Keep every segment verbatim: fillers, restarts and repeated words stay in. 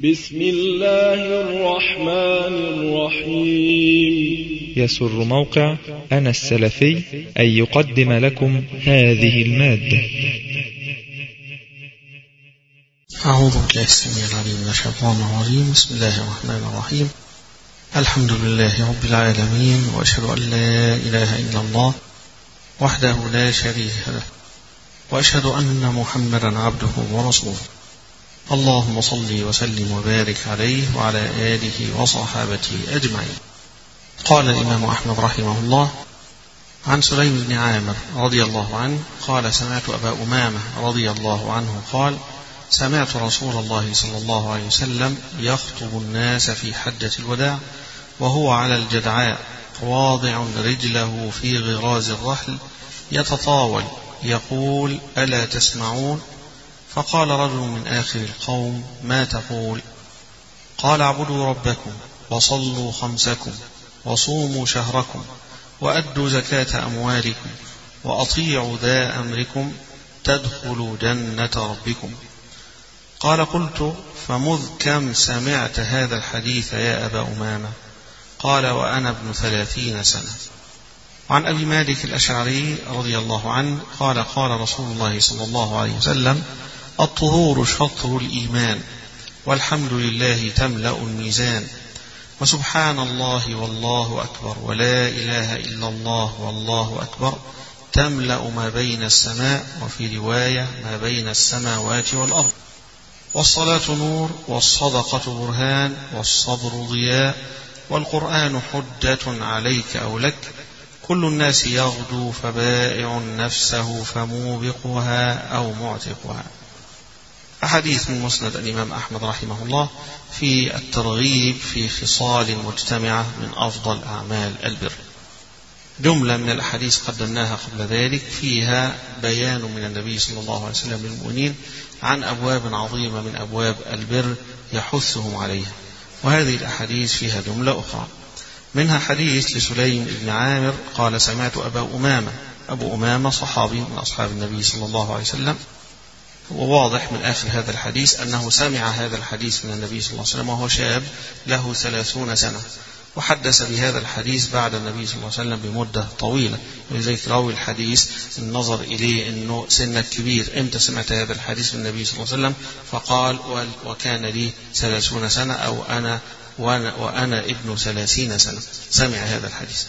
بسم الله الرحمن الرحيم. يسر موقع أنا السلفي أن يقدم لكم هذه المادة. أعوذ بالله السميع العليم من الشيطان الرجيم. بسم الله الرحمن الرحيم. الحمد لله رب العالمين، وأشهد أن لا إله إلا الله وحده لا شريك له، وأشهد أن محمدا عبده ورسوله. اللهم صل وسلم وبارك عليه وعلى آله وصحابته أجمعين. قال الإمام أحمد رحمه الله عن سليم بن عامر رضي الله عنه قال: سمعت أبا أمامة رضي الله عنه قال: سمعت رسول الله صلى الله عليه وسلم يخطب الناس في حجة الوداع وهو على الجدعاء واضع رجله في غراز الرحل يتطاول يقول: ألا تسمعون؟ فقال رجل من آخر القوم: ما تقول؟ قال: اعبدوا ربكم وصلوا خمسكم وصوموا شهركم وأدوا زكاة أموالكم وأطيعوا ذا أمركم تدخلوا جنة ربكم. قال: قلت: فمذ كم سمعت هذا الحديث يا أبا أمامة؟ قال: وأنا ابن ثلاثين سنة. عن أبي مالك الأشعري رضي الله عنه قال: قال رسول الله صلى الله عليه وسلم: الطهور شطر الإيمان، والحمد لله تملأ الميزان، وسبحان الله والله أكبر، ولا إله إلا الله والله أكبر تملأ ما بين السماء، وفي رواية ما بين السماوات والأرض. والصلاة نور، والصدقة برهان، والصبر ضياء، والقرآن حجة عليك أو لك، كل الناس يغدو فبائع نفسه فموبقها أو معتقها. أحاديث من مسند الإمام أحمد رحمه الله في الترغيب في خصال مجتمعة من أفضل أعمال البر. جملة من الأحاديث قدمناها قبل ذلك فيها بيان من النبي صلى الله عليه وسلم للمؤمنين عن أبواب عظيمة من أبواب البر يحثهم عليها، وهذه الأحاديث فيها جملة أخرى. منها حديث لسليم بن عامر قال: سمعت أبا أمامة. أبو أمامة صحابي من أصحاب النبي صلى الله عليه وسلم، وواضح من آخر هذا الحديث أنه سمع هذا الحديث من النبي صلى الله عليه وسلم وهو شاب له ثلاثون سنة، وحدث بهذا الحديث بعد النبي صلى الله عليه وسلم بمدة طويلة. ولذلك راوي الحديث النظر إليه أنه سنك كبير، إمتى سمعت هذا الحديث من النبي صلى الله عليه وسلم؟ فقال: وكان لي ثلاثون سنة، أو أنا وأنا, وأنا ابن ثلاثين سنة سمع هذا الحديث.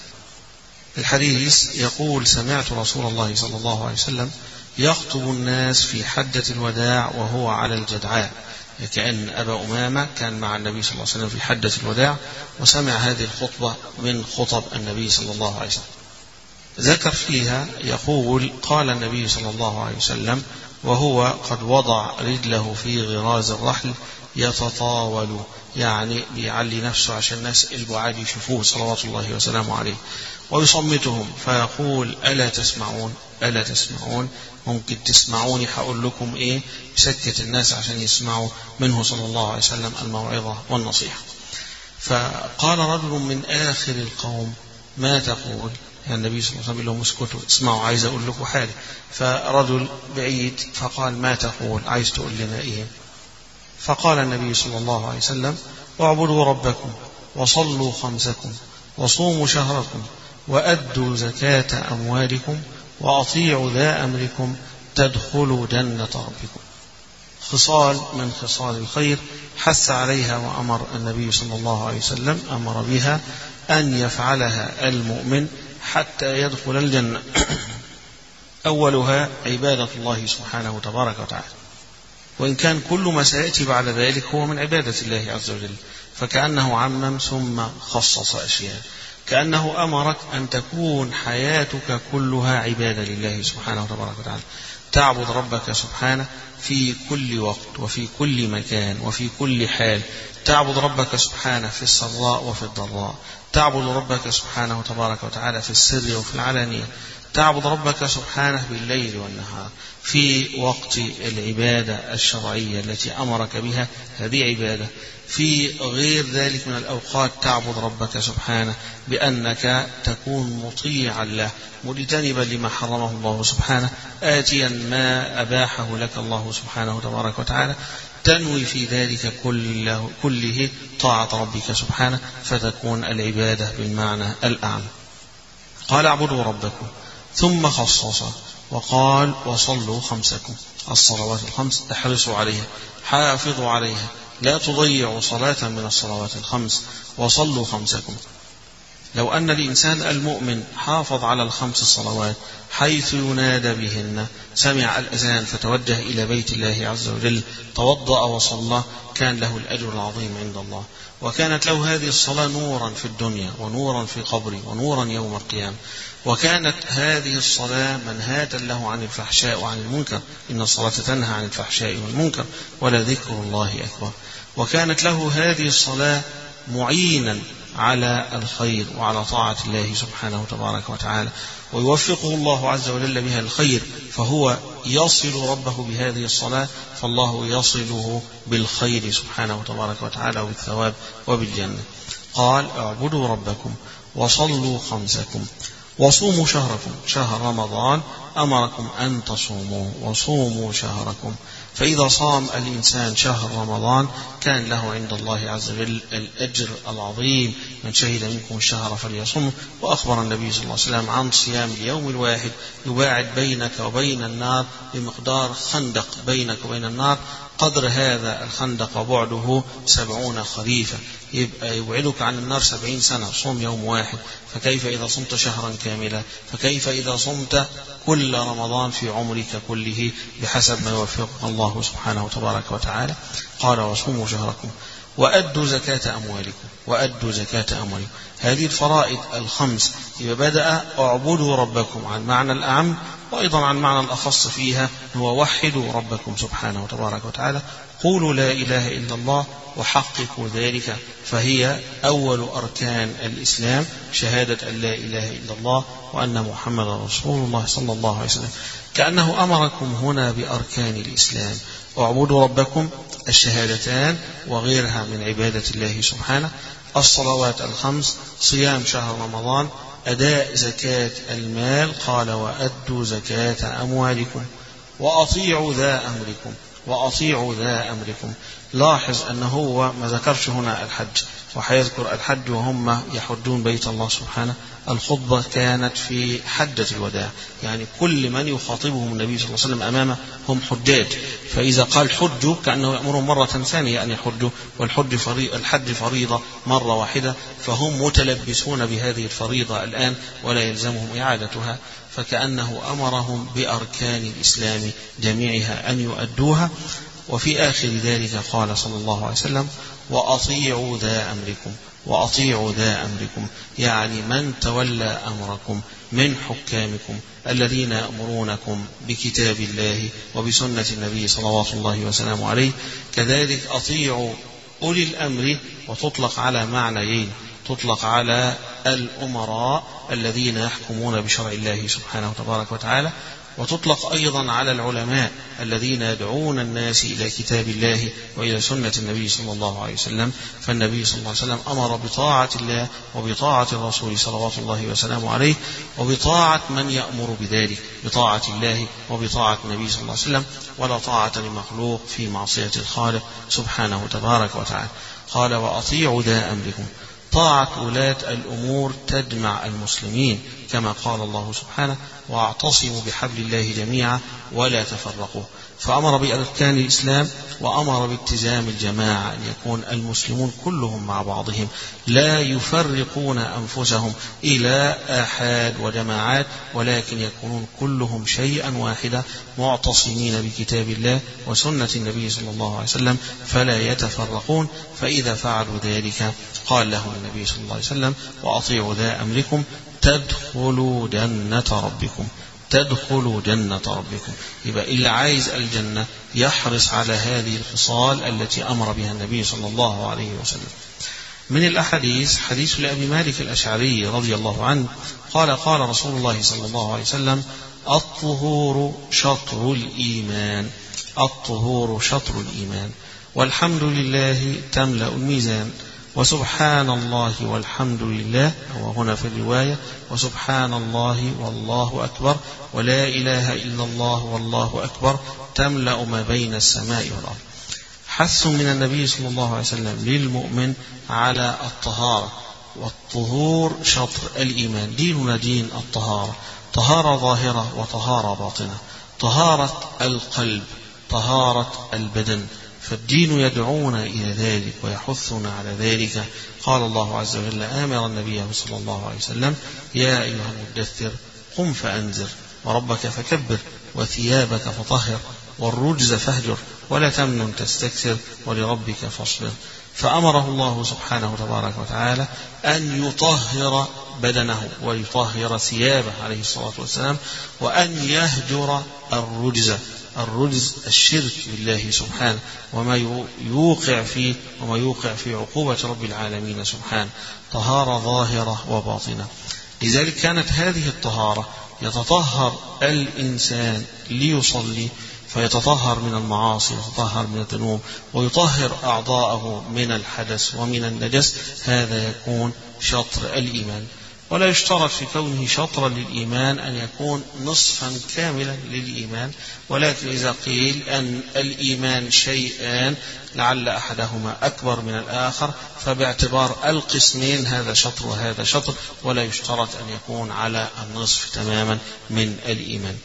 الحديث يقول: سمعت رسول الله صلى الله عليه وسلم يخطب الناس في حجة الوداع وهو على الجدعاء، كأن أبا أمامة كان مع النبي صلى الله عليه وسلم في حجة الوداع وسمع هذه الخطبة من خطب النبي صلى الله عليه وسلم. ذكر فيها يقول: قال النبي صلى الله عليه وسلم وهو قد وضع رجله في غراز الرحل يتطاول، يعني بيعلي نفسه عشان الناس البعاد يشوفوه صلوات الله وسلامه عليه، ويصمتهم فيقول: ألا تسمعون؟ ألا تسمعون؟ ممكن تسمعوني هقول لكم إيه؟ بسكت الناس عشان يسمعوا منه صلى الله عليه وسلم الموعظة والنصيحة. فقال رجل من آخر القوم: ما تقول؟ يعني النبي صلى الله عليه وسلم يقول لهم: اسكتوا اسمعوا، عايز أقول لكم حاجة. فرجل بعيد فقال: ما تقول؟ عايز تقول لنا إيه؟ فقال النبي صلى الله عليه وسلم: اعبدوا ربكم وصلوا خمسكم وصوموا شهركم وأدوا زكاة أموالكم وأطيعوا ذا أمركم تدخلوا جنة ربكم. خصال من خصال الخير حث عليها وأمر النبي صلى الله عليه وسلم أمر بها أن يفعلها المؤمن حتى يدخل الجنة. أولها عبادة الله سبحانه تبارك وتعالى، وإن كان كل ما سيأتي بعد ذلك هو من عبادة الله عز وجل، فكأنه عمم ثم خصص أشياء، كأنه أمرك أن تكون حياتك كلها عبادة لله سبحانه تبارك وتعالى، تعبد ربك سبحانه في كل وقت وفي كل مكان وفي كل حال، تعبد ربك سبحانه في السراء وفي الضراء، تعبد ربك سبحانه تبارك وتعالى في السر وفي العلانية، تعبد ربك سبحانه بالليل والنهار في وقت العبادة الشرعية التي أمرك بها، هذه عبادة. في غير ذلك من الأوقات تعبد ربك سبحانه بأنك تكون مطيعا له، مجتنبا لما حرمه الله سبحانه، آتيا ما أباحه لك الله سبحانه تبارك وتعالى، تنوي في ذلك كله, كله طاعة ربك سبحانه، فتكون العبادة بالمعنى الأعم. قال اعبدوا ربكم، ثم خصص وقال وصلوا خمسكم، الصلوات الخمس احرصوا عليها، حافظوا عليها، لا تضيعوا صلاة من الصلوات الخمس، وصلوا خمسكم. لو أن الإنسان المؤمن حافظ على الخمس الصلوات حيث ينادى بهن، سمع الأذان فتوجه إلى بيت الله عز وجل، توضأ وصلى، كان له الأجر العظيم عند الله، وكانت له هذه الصلاة نورا في الدنيا ونورا في قبره ونورا يوم القيامة، وكانت هذه الصلاة منهاة له عن الفحشاء وعن المنكر، إن الصلاة تنهى عن الفحشاء والمنكر ولذكر الله أكبر. وكانت له هذه الصلاة معينا على الخير وعلى طاعة الله سبحانه تبارك وتعالى، ويوفقه الله عز وجل بها الخير، فهو يصل ربه بهذه الصلاة، فالله يصله بالخير سبحانه تبارك وتعالى وبالثواب وبالجنة. قال اعبدوا ربكم وصلوا خمسكم وصوموا شهركم، شهر رمضان أمركم أن تصوموا، وصوموا شهركم. فإذا صام الإنسان شهر رمضان كان له عند الله عز وجل الأجر العظيم، من شهد منكم الشهر فليصم. وأخبر النبي صلى الله عليه وسلم عن صيام اليوم الواحد يباعد بينك وبين النار بمقدار خندق بينك وبين النار، قدر هذا الخندق وبعده سبعون خريفا، يبقى يبعدك عن النار سبعين سنة. صوم يوم واحد، فكيف إذا صمت شهرا كاملا؟ فكيف إذا صمت كل رمضان في عمرك كله بحسب ما يوفقك الله سبحانه وتبارك وتعالى. قال وصوموا شهركم وأدوا زكاة أموالكم، وأدوا زكاة أموالكم. هذه الفرائض الخمس إذا بدأ اعبدوا ربكم عن معنى الأعم، وأيضا عن معنى الأخص فيها هو وحدوا ربكم سبحانه وتبارك وتعالى، قولوا لا إله إلا الله وحققوا ذلك، فهي أول أركان الإسلام، شهادة أن لا إله إلا الله وأن محمد رسول الله صلى الله عليه وسلم. كأنه أمركم هنا بأركان الإسلام، اعبدوا ربكم، الشهادتان وغيرها من عبادة الله سبحانه، الصلوات الخمس، صيام شهر رمضان، أداء زكاة المال، قال وأدوا زكاة أموالكم وأطيعوا ذا أمركم، وأطيعوا ذا أمركم. لاحظ أنه هو ما ذكرش هنا الحج، وحيذكر الحج وهم يحجون بيت الله سبحانه. الخطبة كانت في حجة الوداع، يعني كل من يخاطبهم النبي صلى الله عليه وسلم أمامه هم حجاج، فإذا قال حجوا كأنه يأمرهم مرة ثانية أن يحجوا، والحج فريضة، الحج فريضة مرة واحدة، فهم متلبسون بهذه الفريضة الآن ولا يلزمهم إعادتها، فكأنه أمرهم بأركان الإسلام جميعها أن يؤدوها. وفي آخر ذلك قال صلى الله عليه وسلم وأطيعوا ذا أمركم، وأطيعوا ذا أمركم، يعني من تولى أمركم من حكامكم الذين يأمرونكم بكتاب الله وبسنة النبي صلوات الله وسلامه عليه. كذلك أطيعوا أولي الأمر، وتطلق على معنيين، تطلق على الأمراء الذين يحكمون بشرع الله سبحانه وتبارك وتعالى، وتطلق أيضا على العلماء الذين يدعون الناس إلى كتاب الله وإلى سنة النبي صلى الله عليه وسلم. فالنبي صلى الله عليه وسلم أمر بطاعة الله وبطاعة الرسول صلوات الله وسلامه عليه، وبطاعة من يأمر بذلك، بطاعة الله وبطاعة النبي صلى الله عليه وسلم، ولا طاعة لمخلوق في معصية الخالق سبحانه تبارك وتعالى. قال وأطيعوا ذا أمركم، طاعة ولاة الأمور تجمع المسلمين، كما قال الله سبحانه واعتصموا بحبل الله جميعا ولا تفرقوا. فأمر بأركان الإسلام وأمر بالتزام الجماعة، أن يكون المسلمون كلهم مع بعضهم لا يفرقون أنفسهم إلى آحاد وجماعات، ولكن يكونون كلهم شيئا واحدا معتصمين بكتاب الله وسنة النبي صلى الله عليه وسلم فلا يتفرقون. فإذا فعلوا ذلك قال لهم النبي صلى الله عليه وسلم وأطيعوا ذا أمركم تدخلوا جنة ربكم، تدخلوا جنة ربكم. يبقى اللي عايز الجنة يحرص على هذه الخصال التي أمر بها النبي صلى الله عليه وسلم. من الأحاديث حديث لأبي مالك الأشعري رضي الله عنه قال قال رسول الله صلى الله عليه وسلم الطهور شطر الإيمان، الطهور شطر الإيمان، والحمد لله تملأ الميزان، وسبحان الله والحمد لله، وهنا في الرواية وسبحان الله والله أكبر، ولا إله إلا الله والله أكبر، تملأ ما بين السماء والأرض. حث من النبي صلى الله عليه وسلم للمؤمن على الطهارة، والطهور شطر الإيمان. ديننا دين الطهارة، طهارة ظاهرة وطهارة باطنة، طهارة القلب، طهارة البدن، فالدين يدعونا إلى ذلك ويحثنا على ذلك. قال الله عز وجل آمر النبي صلى الله عليه وسلم يا أيها المدثر قم فأنذر وربك فكبر وثيابك فطهر والرجز فاهجر ولا تمنن تستكثر ولربك فاصبر. فأمره الله سبحانه تبارك وتعالى أن يطهر بدنه ويطهر ثيابه عليه الصلاة والسلام، وأن يهجر الرجز. الرجز الشرك بالله سبحانه وما يوقع فيه وما يوقع في عقوبة رب العالمين سبحانه. طهارة ظاهرة وباطنة. لذلك كانت هذه الطهارة يتطهر الإنسان ليصلي فيتطهر من المعاصي ويتطهر من الذنوب ويطهر أعضاءه من الحدث ومن النجس. هذا يكون شطر الإيمان، ولا يشترط في كونه شطرا للإيمان أن يكون نصفا كاملا للإيمان، ولكن إذا قيل أن الإيمان شيئان لعل أحدهما أكبر من الآخر فباعتبار القسمين هذا شطر وهذا شطر، ولا يشترط أن يكون على النصف تماما من الإيمان.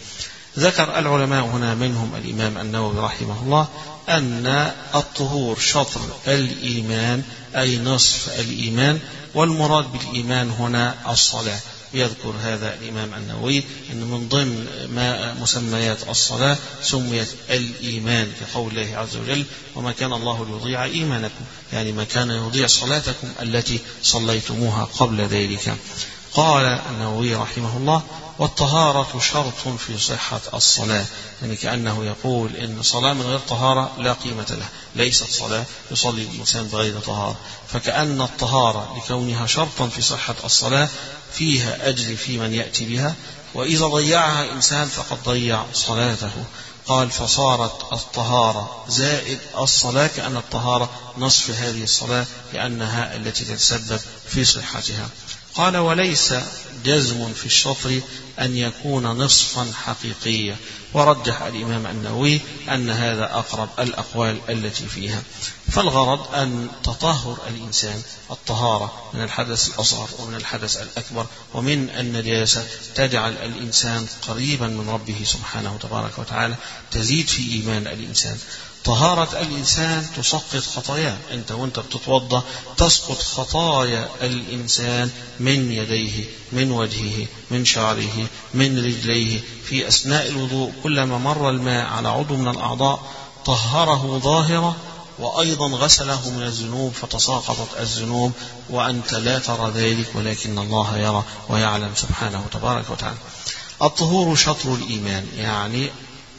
ذكر العلماء هنا منهم الإمام النووي رحمه الله أن الطهور شطر الإيمان أي نصف الإيمان، والمراد بالإيمان هنا الصلاة. يذكر هذا الإمام النووي أن من ضمن ما مسميات الصلاة سميت الإيمان في قول الله عز وجل وما كان الله ليضيع إيمانكم، يعني ما كان يضيع صلاتكم التي صليتموها قبل ذلك. قال النووي رحمه الله والطهارة شرط في صحة الصلاة، يعني كأنه يقول إن صلاة من غير طهارة لا قيمة لها، ليست صلاة يصلي الإنسان بغير طهارة. فكأن الطهارة لكونها شرطا في صحة الصلاة فيها أجر في من يأتي بها، وإذا ضيعها إنسان فقد ضيع صلاته. قال فصارت الطهارة زائد الصلاة كأن الطهارة نصف هذه الصلاة لأنها التي تتسبب في صحتها. قال وليس جزم في الشطر أن يكون نصفا حقيقيا، ورجح الإمام النووي أن هذا أقرب الأقوال التي فيها. فالغرض أن تطهر الإنسان الطهارة من الحدث الأصغر ومن الحدث الأكبر ومن النجاسة تجعل الإنسان قريبا من ربه سبحانه تبارك وتعالى، تزيد في إيمان الإنسان. طهارة الإنسان تسقط خطاياه، أنت وأنت بتتوضأ تسقط خطايا الإنسان من يديه من وجهه من شعره من رجليه في أثناء الوضوء. كلما مر الماء على عضو من الأعضاء طهره ظاهرة وأيضا غسله من الذنوب فتساقطت الذنوب، وأنت لا ترى ذلك ولكن الله يرى ويعلم سبحانه تبارك وتعالى. الطهور شطر الإيمان، يعني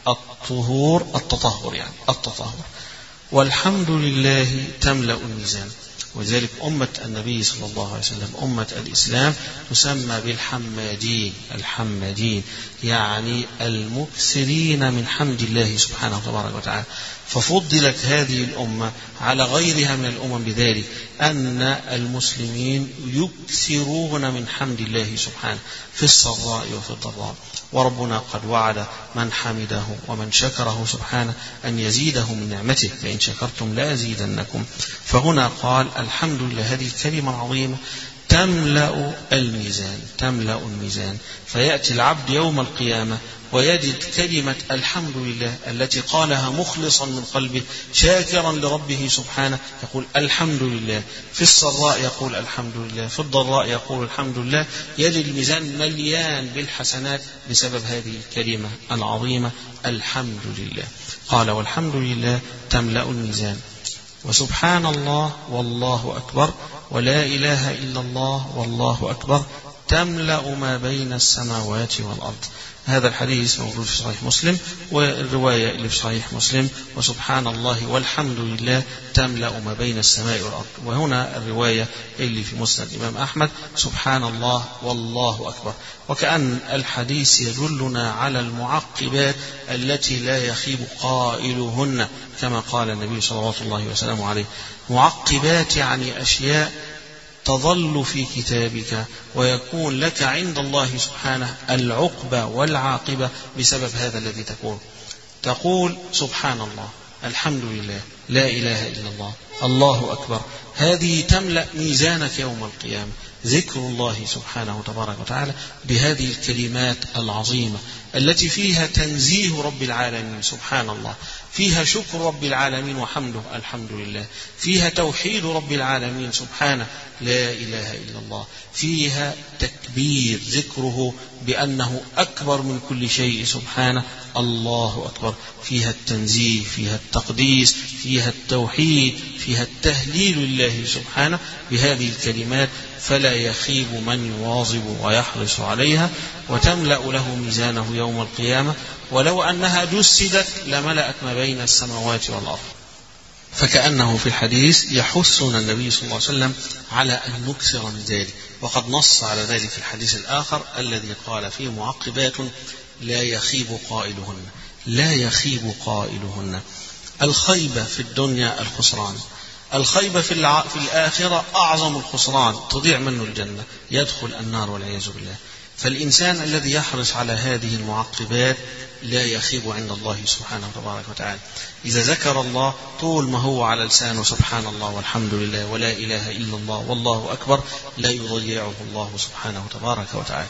الطهور التطهر يعني التطهر. والحمد لله تملأ الميزان. وذلك أمة النبي صلى الله عليه وسلم أمة الإسلام تسمى بالحمادين. الحمادين يعني المكثرين من حمد الله سبحانه تبارك وتعالى. ففضلت هذه الأمة على غيرها من الأمم بذلك أن المسلمين يكثرون من حمد الله سبحانه في السراء وفي الضراء. وربنا قد وعد من حمده ومن شكره سبحانه أن يزيده من نعمته فإن شكرتم لأزيدنكم. فهنا قال الحمد لله، هذه الكلمة العظيمة تملأ الميزان، تملأ الميزان. فيأتي العبد يوم القيامة ويجد كلمة الحمد لله التي قالها مخلصا من قلبه شاكرا لربه سبحانه، يقول الحمد لله. في السراء يقول الحمد لله، في الضراء يقول الحمد لله. يجد الميزان مليان بالحسنات بسبب هذه الكلمة العظيمة الحمد لله. قال والحمد لله تملأ الميزان. وسبحان الله والله أكبر ولا إله إلا الله والله أكبر تملأ ما بين السماوات والأرض. هذا الحديث موجود في صحيح مسلم، والرواية اللي في صحيح مسلم وسبحان الله والحمد لله تملأ ما بين السماء والأرض. وهنا الرواية اللي في مسند الإمام أحمد سبحان الله والله أكبر. وكأن الحديث يدلنا على المعقبات التي لا يخيب قائلهن كما قال النبي صلى الله عليه وسلم. معقبات يعني أشياء تظل في كتابك ويكون لك عند الله سبحانه العقبة والعاقبة بسبب هذا الذي تقول. تقول سبحان الله الحمد لله، لا إله إلا الله، الله أكبر. هذه تملأ ميزانك يوم القيامة. ذكر الله سبحانه تبارك وتعالى بهذه الكلمات العظيمة التي فيها تنزيه رب العالمين سبحان الله، فيها شكر رب العالمين وحمده الحمد لله، فيها توحيد رب العالمين سبحانه لا إله إلا الله، فيها تكبير ذكره بأنه أكبر من كل شيء سبحانه الله أكبر، فيها التنزيه، فيها التقديس، فيها التوحيد، فيها التهليل لله سبحانه بهذه الكلمات، فلا يخيب من يواظب ويحرص عليها، وتملأ له ميزانه يوم القيامة، ولو أنها جسدت لملأت ما بين السماوات والأرض. فكأنه في الحديث يحثنا النبي صلى الله عليه وسلم على أن نكثر من ذلك، وقد نص على ذلك في الحديث الآخر الذي قال فيه معقبات لا يخيب قائلهن، لا يخيب قائلهن. الخيبة في الدنيا الخسران، الخيبة في, الع... في الآخرة أعظم الخسران، تضيع منه الجنة، يدخل النار والعياذ بالله. فالإنسان الذي يحرص على هذه المعقبات لا يخيب عند الله سبحانه تبارك وتعالى. إذا ذكر الله طول ما هو على لسانه سبحان الله والحمد لله ولا إله إلا الله والله أكبر لا يضيعه الله سبحانه تبارك وتعالى.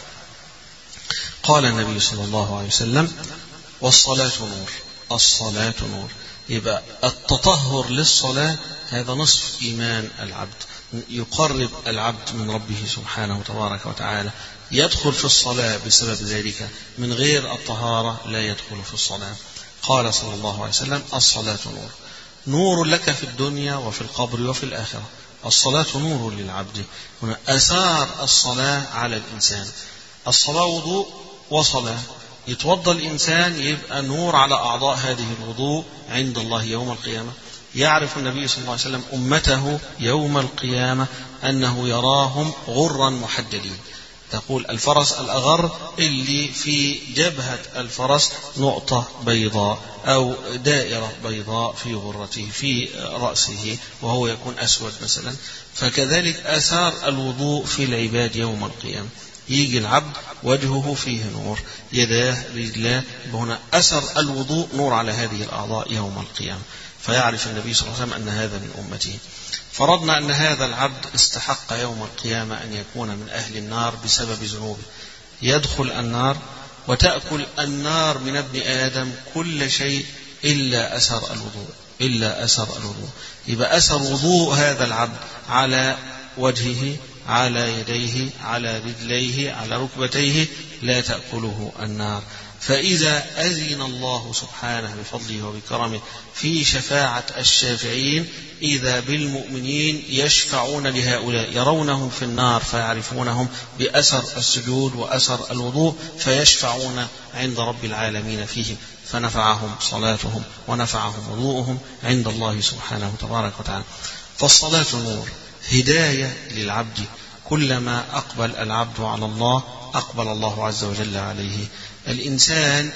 قال النبي صلى الله عليه وسلم والصلاة نور، الصلاة نور. يبقى التطهر للصلاة هذا نصف إيمان العبد، يقرب العبد من ربه سبحانه تبارك وتعالى. يدخل في الصلاة بسبب ذلك، من غير الطهارة لا يدخل في الصلاة. قال صلى الله عليه وسلم الصلاة نور، نور لك في الدنيا وفي القبر وفي الآخرة. الصلاة نور للعبد. هنا أثار الصلاة على الإنسان، الصلاة وضوء وصلاة، يتوضى الإنسان يبقى نور على أعضاء هذه الوضوء عند الله يوم القيامة. يعرف النبي صلى الله عليه وسلم أمته يوم القيامة أنه يراهم غرا محددين. تقول الفرس الأغر اللي في جبهة الفرس نقطة بيضاء أو دائرة بيضاء في غرته في رأسه وهو يكون أسود مثلا. فكذلك آثار الوضوء في العباد يوم القيامة، يجي العبد وجهه فيه نور، يداه رجلاه، هنا أثر الوضوء نور على هذه الأعضاء يوم القيامة. فيعرف النبي صلى الله عليه وسلم أن هذا من أمته. فرضنا أن هذا العبد استحق يوم القيامة أن يكون من أهل النار بسبب ذنوبه، يدخل النار وتأكل النار من ابن آدم كل شيء إلا أثر الوضوء، إلا أثر الوضوء. يبقى أثر وضوء هذا العبد على وجهه، على يديه، على رجليه، على ركبتيه، لا تأكله النار. فإذا أذن الله سبحانه بفضله وبكرمه في شفاعة الشافعين إذا بالمؤمنين يشفعون لهؤلاء، يرونهم في النار فيعرفونهم بأثر السجود وأثر الوضوء، فيشفعون عند رب العالمين فيهم، فنفعهم صلاتهم ونفعهم وضوءهم عند الله سبحانه تبارك وتعالى. فالصلاة نور، هداية للعبد. كلما أقبل العبد على الله أقبل الله عز وجل عليه. الإنسان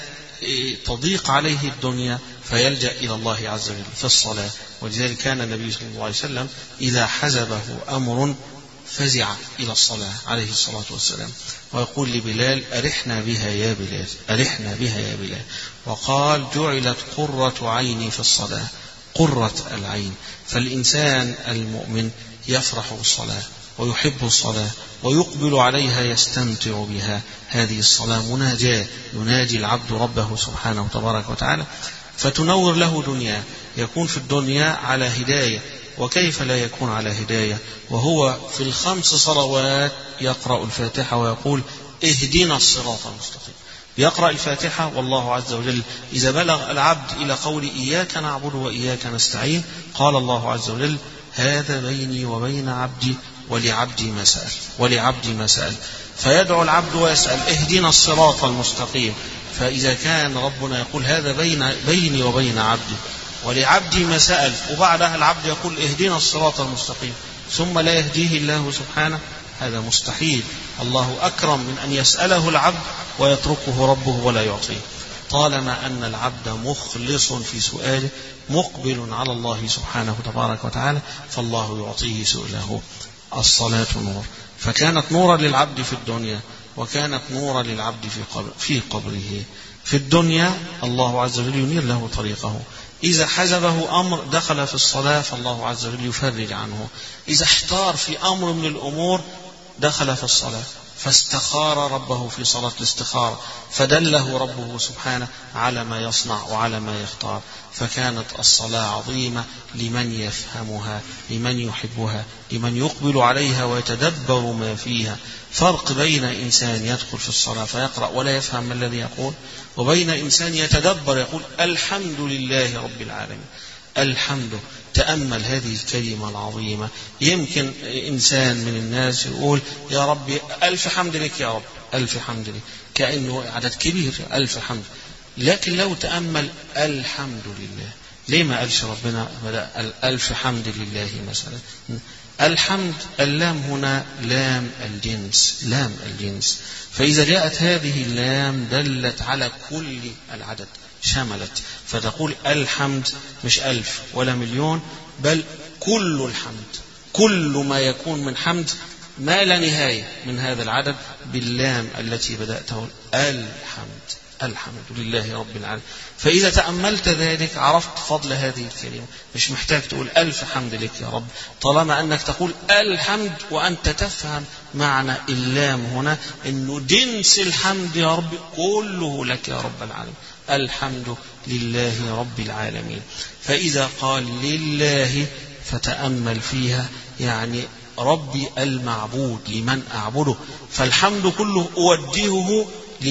تضيق عليه الدنيا فيلجأ إلى الله عز وجل في الصلاة. ولذلك كان النبي صلى الله عليه وسلم إذا حزبه أمر فزع إلى الصلاة عليه الصلاة والسلام، ويقول لبلال أرحنا بها يا بلال، أرحنا بها يا بلال. وقال جعلت قرة عيني في الصلاة، قرة العين. فالإنسان المؤمن يفرح بالصلاة ويحب الصلاة ويقبل عليها، يستمتع بها. هذه الصلاة مناجاة، يناجي العبد ربه سبحانه تبارك وتعالى، فتنور له دنيا، يكون في الدنيا على هداية. وكيف لا يكون على هداية وهو في الخمس صلوات يقرأ الفاتحة ويقول اهدنا الصراط المستقيم؟ يقرأ الفاتحة والله عز وجل إذا بلغ العبد إلى قول إياك نعبد وإياك نستعين قال الله عز وجل هذا بيني وبين عبدي ولعبدي ما سأل، ولعبدي ما سأل. فيدعو العبد ويسأل اهدنا الصراط المستقيم. فإذا كان ربنا يقول هذا بين بيني وبين عبدي ولعبدي ما سأل، وبعدها العبد يقول اهدنا الصراط المستقيم ثم لا يهديه الله سبحانه، هذا مستحيل. الله أكرم من أن يسأله العبد ويتركه ربه ولا يعطيه. طالما أن العبد مخلص في سؤاله مقبل على الله سبحانه تبارك وتعالى فالله يعطيه سؤله. الصلاة نور، فكانت نورا للعبد في الدنيا وكانت نورا للعبد في قبر في قبره. في الدنيا الله عز وجل ينير له طريقه، إذا حزبه أمر دخل في الصلاة فالله عز وجل يفرج عنه، إذا احتار في أمر من الأمور دخل في الصلاة فاستخار ربه في صلاة الاستخارة فدله ربه سبحانه على ما يصنع وعلى ما يختار. فكانت الصلاة عظيمة لمن يفهمها، لمن يحبها، لمن يقبل عليها ويتدبر ما فيها. فرق بين إنسان يدخل في الصلاة فيقرأ ولا يفهم ما الذي يقول، وبين إنسان يتدبر يقول الحمد لله رب العالمين. الحمد، تأمل هذه الكلمة العظيمة. يمكن إنسان من الناس يقول يا ربي ألف حمد لك يا رب، ألف حمد لك، كأنه عدد كبير، ألف حمد. لكن لو تأمل الحمد لله، ليه ما قالش ربنا بدأ ألف حمد لله مثلا؟ الحمد، اللام هنا لام الجنس، لام الجنس، فإذا جاءت هذه اللام دلت على كل العدد، شملت، فتقول الحمد مش ألف ولا مليون، بل كل الحمد، كل ما يكون من حمد ما لا نهاية من هذا العدد باللام التي بدأته الحمد، الحمد لله رب العالمين. فإذا تأملت ذلك عرفت فضل هذه الكلمة. مش محتاج تقول ألف حمد لك يا رب، طالما أنك تقول الحمد وأنت تفهم معنى اللام هنا أنه جنس الحمد يا رب كله لك يا رب العالمين، الحمد لله رب العالمين. فإذا قال لله فتأمل فيها، يعني ربي المعبود لمن أعبده، فالحمد كله أوجهه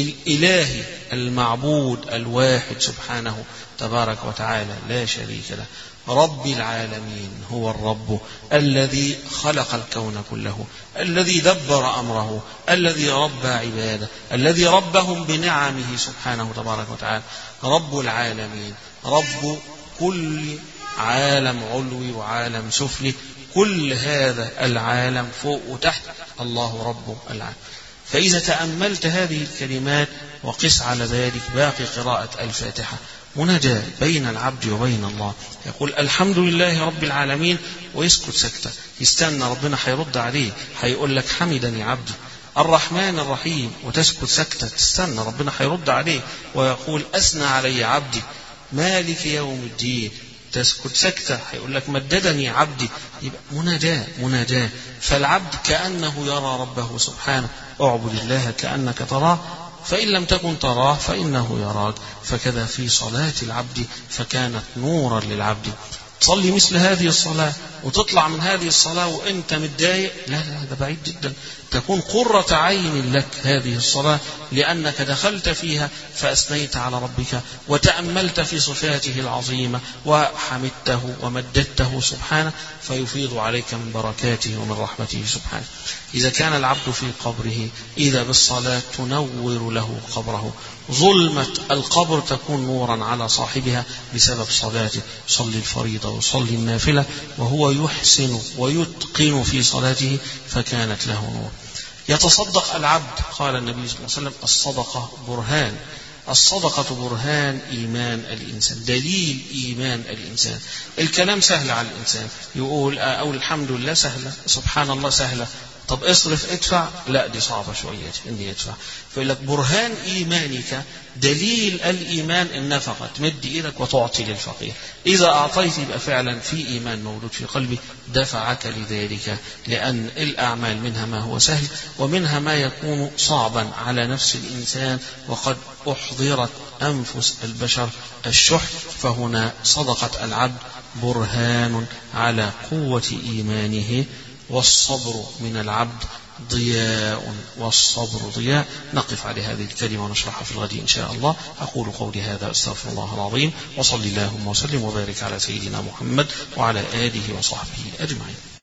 للإله المعبود الواحد سبحانه تبارك وتعالى لا شريك له. رب العالمين هو الرب الذي خلق الكون كله، الذي دبر أمره، الذي ربى عباده، الذي ربهم بنعمه سبحانه تبارك وتعالى. رب العالمين، رب كل عالم علوي وعالم سفلي، كل هذا العالم فوق وتحت الله رب العالمين. فإذا تأملت هذه الكلمات وقس على ذلك باقي قراءة الفاتحة، مناجاة بين العبد وبين الله. يقول الحمد لله رب العالمين ويسكت سكتة، يستنى ربنا هيرد عليه، هيقول لك حمدني عبدي. الرحمن الرحيم وتسكت سكتة، تستنى ربنا هيرد عليه ويقول أثنى علي عبدي. مالك يوم الدين، تسكت سكتة، هيقول لك مددني عبدي. يبقى مناجاة مناجاة. فالعبد كأنه يرى ربه سبحانه. اعبد الله كأنك تراه، فإن لم تكن تراه فإنه يراك. فكذا في صلاة العبد، فكانت نورا للعبد. تصلي مثل هذه الصلاة وتطلع من هذه الصلاة وأنت متضايق، لا لا، هذا بعيد جدا. تكون قرة عين لك هذه الصلاة، لأنك دخلت فيها فأثنيت على ربك وتأملت في صفاته العظيمة وحمدته ومددته سبحانه، فيفيض عليك من بركاته ومن رحمته سبحانه. إذا كان العبد في قبره، إذا بالصلاة تنور له قبره. ظلمة القبر تكون نورا على صاحبها بسبب صلاته. صلي الفريضة وصلي النافلة وهو يحسن ويتقن في صلاته، فكانت له نور. يتصدق العبد، قال النبي صلى الله عليه وسلم الصدقة برهان. الصدقة برهان إيمان الإنسان، دليل إيمان الإنسان. الكلام سهل على الإنسان، يقول أو الحمد لله سهلة، سبحان الله سهلة، طب اصرف ادفع، لا دي صعبة شوية اني ادفع. فيقول لك برهان ايمانك، دليل الايمان النفقة، تمد ايدك وتعطي للفقير. اذا اعطيت يبقى فعلا في ايمان موجود في قلبي دفعك لذلك، لان الاعمال منها ما هو سهل ومنها ما يكون صعبا على نفس الانسان، وقد احضرت انفس البشر الشح. فهنا صدقة العبد برهان على قوة ايمانه. والصبر من العبد ضياء، والصبر ضياء. نقف على هذه الكلمة ونشرحها في الغد إن شاء الله. أقول قولي هذا، أستغفر الله العظيم، وصلي اللهم وسلم وبارك على سيدنا محمد وعلى آله وصحبه أجمعين.